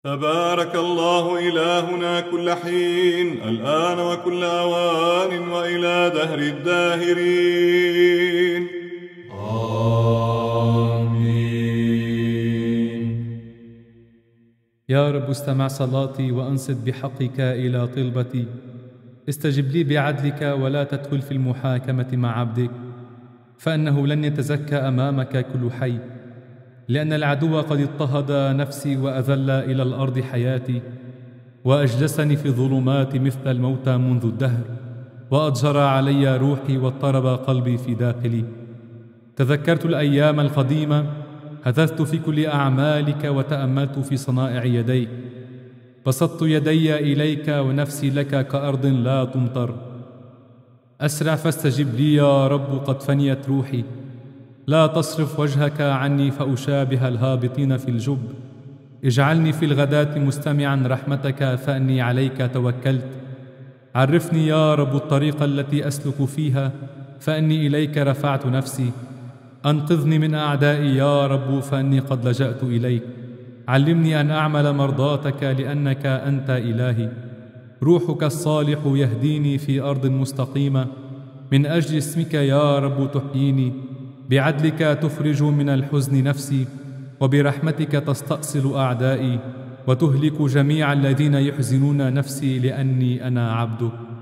تبارك الله إلهنا كل حين الآن وكل أوان وإلى دهر الداهرين. آمين. يا رب استمع صلاتي وأنصت بحقك إلى طلبتي. استجب لي بعدلك ولا تدخل في المحاكمة مع عبدك، فإنه لن يتزكى أمامك كل حي، لأن العدو قد اضطهد نفسي وأذل إلى الأرض حياتي، وأجلسني في الظلمات مثل الموتى منذ الدهر، وأضجر علي روحي واضطرب قلبي في داخلي. تذكرت الأيام القديمة، هثثت في كل أعمالك وتأملت في صنائع يديك. بسطت يدي إليك ونفسي لك كأرض لا تمطر. أسرع فاستجب لي يا رب، قد فنيت روحي. لا تصرف وجهك عني فأشابه الهابطين في الجب. اجعلني في الغداة مستمعا رحمتك، فأني عليك توكلت. عرفني يا رب الطريق التي أسلك فيها، فأني إليك رفعت نفسي. أنقذني من أعدائي يا رب، فأني قد لجأت إليك. علمني أن أعمل مرضاتك، لأنك أنت إلهي. روحك الصالح يهديني في أرض مستقيمة. من أجل اسمك يا رب تحييني. بعدلك تفرج من الحزن نفسي، وبرحمتك تستأصل أعدائي، وتهلك جميع الذين يحزنون نفسي، لأني أنا عبدك.